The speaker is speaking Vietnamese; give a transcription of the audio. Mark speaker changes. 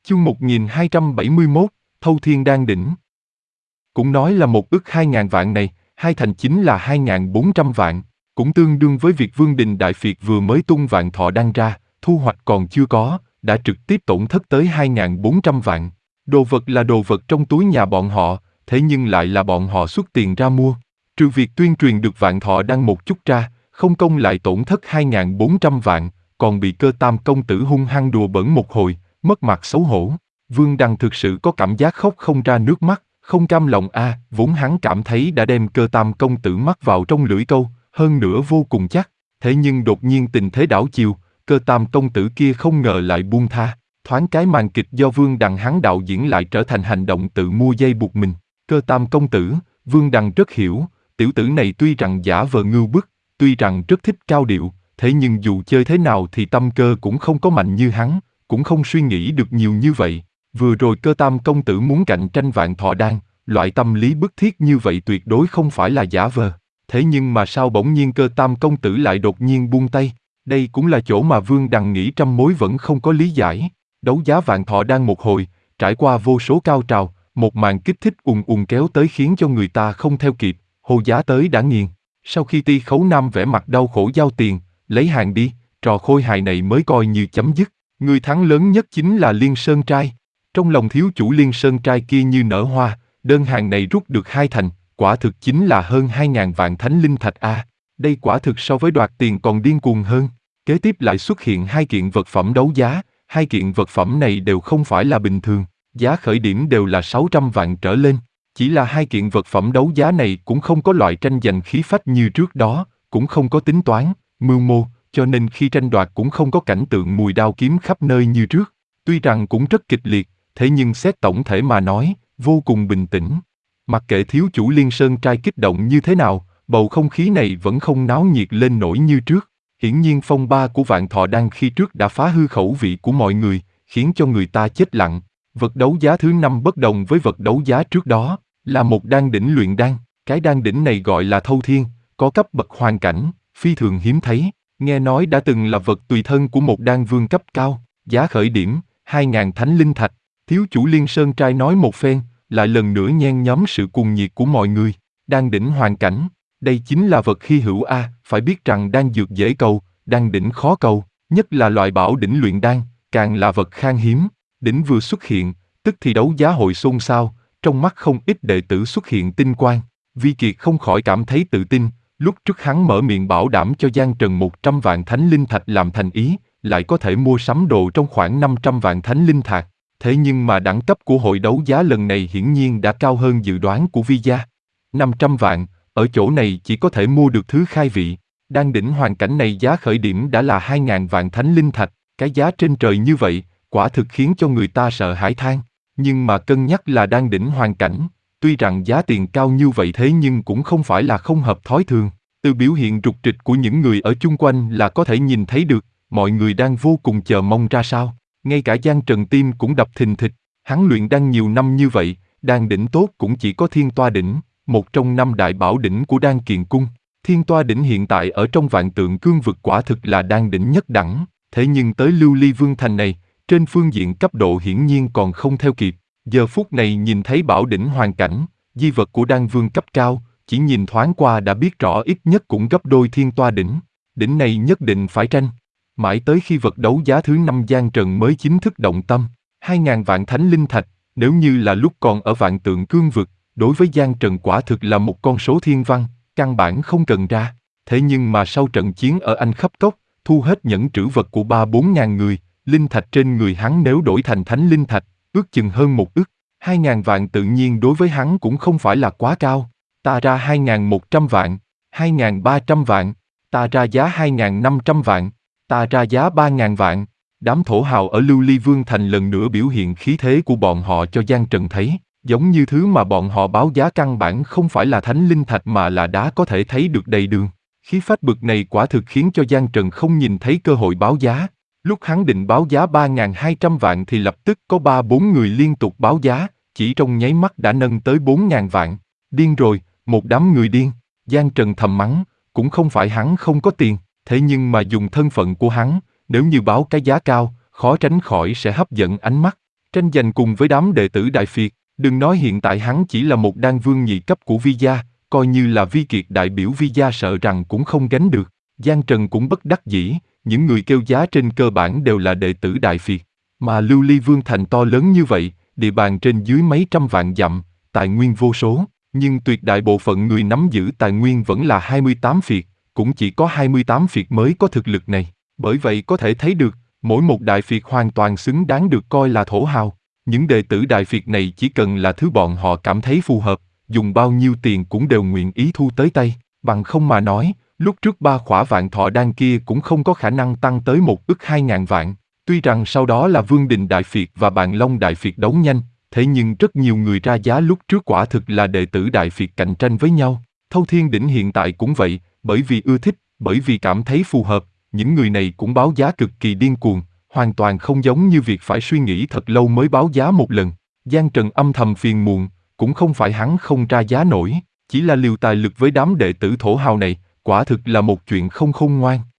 Speaker 1: Chương 1271, Thâu Thiên Đan Đỉnh. Cũng nói là 1.200.000 vạn này, hai thành chính là 2.400 vạn, cũng tương đương với việc Vương Đình Đại Phiệt vừa mới tung vạn thọ đan ra, thu hoạch còn chưa có, đã trực tiếp tổn thất tới 2.400 vạn. Đồ vật là đồ vật trong túi nhà bọn họ, thế nhưng lại là bọn họ xuất tiền ra mua. Trừ việc tuyên truyền được vạn thọ đan một chút ra, không công lại tổn thất 2.400 vạn, còn bị Cơ Tam công tử hung hăng đùa bỡn một hồi, mất mặt xấu hổ. Vương Đằng thực sự có cảm giác khóc không ra nước mắt, không cam lòng vốn hắn cảm thấy đã đem Cơ Tam công tử mắc vào trong lưỡi câu, hơn nữa vô cùng chắc. Thế nhưng đột nhiên tình thế đảo chiều, Cơ Tam công tử kia không ngờ lại buông tha. Thoáng cái màn kịch do Vương Đằng hắn đạo diễn lại trở thành hành động tự mua dây buộc mình. Cơ Tam công tử, Vương Đằng rất hiểu, tiểu tử này tuy rằng giả vờ ngưu bức, tuy rằng rất thích cao điệu, thế nhưng dù chơi thế nào thì tâm cơ cũng không có mạnh như hắn, cũng không suy nghĩ được nhiều như vậy. Vừa rồi Cơ Tam công tử muốn cạnh tranh vạn thọ đan, loại tâm lý bức thiết như vậy tuyệt đối không phải là giả vờ. Thế nhưng mà sao bỗng nhiên Cơ Tam công tử lại đột nhiên buông tay? Đây cũng là chỗ mà Vương Đằng nghĩ trăm mối vẫn không có lý giải. Đấu giá vạn thọ đan một hồi, trải qua vô số cao trào, một màn kích thích ùn ùn kéo tới khiến cho người ta không theo kịp, hô giá tới đã nghiền. Sau khi Ti Khấu Nam vẻ mặt đau khổ giao tiền, lấy hàng đi, trò khôi hài này mới coi như chấm dứt. Người thắng lớn nhất chính là Liên Sơn Trai. Trong lòng thiếu chủ Liên Sơn Trai kia như nở hoa, đơn hàng này rút được 2 thành, quả thực chính là hơn 2.000 vạn thánh linh thạch Đây quả thực so với đoạt tiền còn điên cuồng hơn. Kế tiếp lại xuất hiện 2 kiện vật phẩm đấu giá, 2 kiện vật phẩm này đều không phải là bình thường, giá khởi điểm đều là 600 vạn trở lên. Chỉ là 2 kiện vật phẩm đấu giá này cũng không có loại tranh giành khí phách như trước đó, cũng không có tính toán, mưu mô, cho nên khi tranh đoạt cũng không có cảnh tượng mùi đao kiếm khắp nơi như trước. Tuy rằng cũng rất kịch liệt, thế nhưng xét tổng thể mà nói, vô cùng bình tĩnh. Mặc kệ thiếu chủ Liên Sơn Trai kích động như thế nào, bầu không khí này vẫn không náo nhiệt lên nổi như trước. Hiển nhiên phong ba của vạn thọ đan khi trước đã phá hư khẩu vị của mọi người, khiến cho người ta chết lặng. Vật đấu giá thứ 5 bất đồng với vật đấu giá trước đó, là một đan đỉnh luyện đan. Cái đan đỉnh này gọi là Thâu Thiên, có cấp bậc hoàn cảnh, phi thường hiếm thấy. Nghe nói đã từng là vật tùy thân của một đan vương cấp cao, giá khởi điểm 2.000 thánh linh thạch. Thiếu chủ Liên Sơn Trai nói một phen, lại lần nữa nhen nhóm sự cuồng nhiệt của mọi người. Đan đỉnh hoàn cảnh, đây chính là vật hy hữu phải biết rằng đan dược dễ cầu, đan đỉnh khó cầu, nhất là loại bảo đỉnh luyện đan, càng là vật khan hiếm. Đỉnh vừa xuất hiện, tức thì đấu giá hội xôn xao, trong mắt không ít đệ tử xuất hiện tinh quang. Vi Kiệt không khỏi cảm thấy tự tin, lúc trước hắn mở miệng bảo đảm cho Giang Trần 100 vạn thánh linh thạch làm thành ý, lại có thể mua sắm đồ trong khoảng 500 vạn thánh linh thạch. Thế nhưng mà đẳng cấp của hội đấu giá lần này hiển nhiên đã cao hơn dự đoán của Vi gia. 500 vạn, ở chỗ này chỉ có thể mua được thứ khai vị. Đan đỉnh hoàn cảnh này giá khởi điểm đã là 2.000 vạn thánh linh thạch, cái giá trên trời như vậy, quả thực khiến cho người ta sợ hãi than. Nhưng mà cân nhắc là đan đỉnh hoàn cảnh, tuy rằng giá tiền cao như vậy thế nhưng cũng không phải là không hợp thói thường. Từ biểu hiện rục rịch của những người ở chung quanh là có thể nhìn thấy được, mọi người đang vô cùng chờ mong ra sao. Ngay cả Giang Trần tim cũng đập thình thịch, hắn luyện đan nhiều năm như vậy, đan đỉnh tốt cũng chỉ có Thiên Toa đỉnh, một trong 5 đại bảo đỉnh của Đan Kiền Cung. Thiên Toa đỉnh hiện tại ở trong Vạn Tượng Cương vực quả thực là đan đỉnh nhất đẳng, thế nhưng tới Lưu Ly Vương Thành này, trên phương diện cấp độ hiển nhiên còn không theo kịp. Giờ phút này nhìn thấy bảo đỉnh hoàn cảnh, di vật của đan vương cấp cao, chỉ nhìn thoáng qua đã biết rõ ít nhất cũng gấp đôi Thiên Toa đỉnh. Đỉnh này nhất định phải tranh. Mãi tới khi vật đấu giá thứ 5 Giang Trần mới chính thức động tâm. 2.000 vạn thánh linh thạch, nếu như là lúc còn ở Vạn Tượng Cương vực, đối với Giang Trần quả thực là một con số thiên văn, căn bản không cần ra. Thế nhưng mà sau trận chiến ở Anh Khắp Cốc, thu hết nhẫn trữ vật của 3-4 ngàn người, linh thạch trên người hắn nếu đổi thành thánh linh thạch, ước chừng hơn 1 ức. 2.000 vạn tự nhiên đối với hắn cũng không phải là quá cao. Ta ra 2.100 vạn, 2.300 vạn, ta ra giá 2.500 vạn, ta ra giá 3.000 vạn. Đám thổ hào ở Lưu Ly Vương Thành lần nữa biểu hiện khí thế của bọn họ cho Giang Trần thấy, giống như thứ mà bọn họ báo giá căn bản không phải là thánh linh thạch mà là đá có thể thấy được đầy đường. Khí phách bực này quả thực khiến cho Giang Trần không nhìn thấy cơ hội báo giá. Lúc hắn định báo giá 3.200 vạn thì lập tức có 3-4 người liên tục báo giá, chỉ trong nháy mắt đã nâng tới 4.000 vạn. Điên rồi, một đám người điên. Giang Trần thầm mắng, cũng không phải hắn không có tiền, thế nhưng mà dùng thân phận của hắn, nếu như báo cái giá cao, khó tránh khỏi sẽ hấp dẫn ánh mắt. tranh giành cùng với đám đệ tử Đại Phiệt. Đừng nói hiện tại hắn chỉ là một đan vương nhị cấp của Vi gia, coi như là Vi Kiệt đại biểu Vi gia sợ rằng cũng không gánh được. Giang Trần cũng bất đắc dĩ, những người kêu giá trên cơ bản đều là đệ tử Đại Phiệt. Mà Lưu Ly Vương thành to lớn như vậy, địa bàn trên dưới mấy trăm vạn dặm, tài nguyên vô số, nhưng tuyệt đại bộ phận người nắm giữ tài nguyên vẫn là 28 phiệt, cũng chỉ có 28 phiệt mới có thực lực này. Bởi vậy có thể thấy được, mỗi một đại phiệt hoàn toàn xứng đáng được coi là thổ hào. Những đệ tử đại phiệt này chỉ cần là thứ bọn họ cảm thấy phù hợp, dùng bao nhiêu tiền cũng đều nguyện ý thu tới tay. Bằng không mà nói, lúc trước 3 khỏa vạn thọ đan kia cũng không có khả năng tăng tới 1.200.000 vạn. Tuy rằng sau đó là Vương Đình Đại Phiệt và Bàn Long Đại Phiệt đấu nhanh, thế nhưng rất nhiều người ra giá lúc trước quả thực là đệ tử Đại Phiệt cạnh tranh với nhau. Thâu Thiên Đỉnh hiện tại cũng vậy, bởi vì ưa thích, bởi vì cảm thấy phù hợp, những người này cũng báo giá cực kỳ điên cuồng, hoàn toàn không giống như việc phải suy nghĩ thật lâu mới báo giá một lần. Giang Trần âm thầm phiền muộn, cũng không phải hắn không ra giá nổi, chỉ là liều tài lực với đám đệ tử thổ hào này, quả thực là một chuyện không khôn ngoan.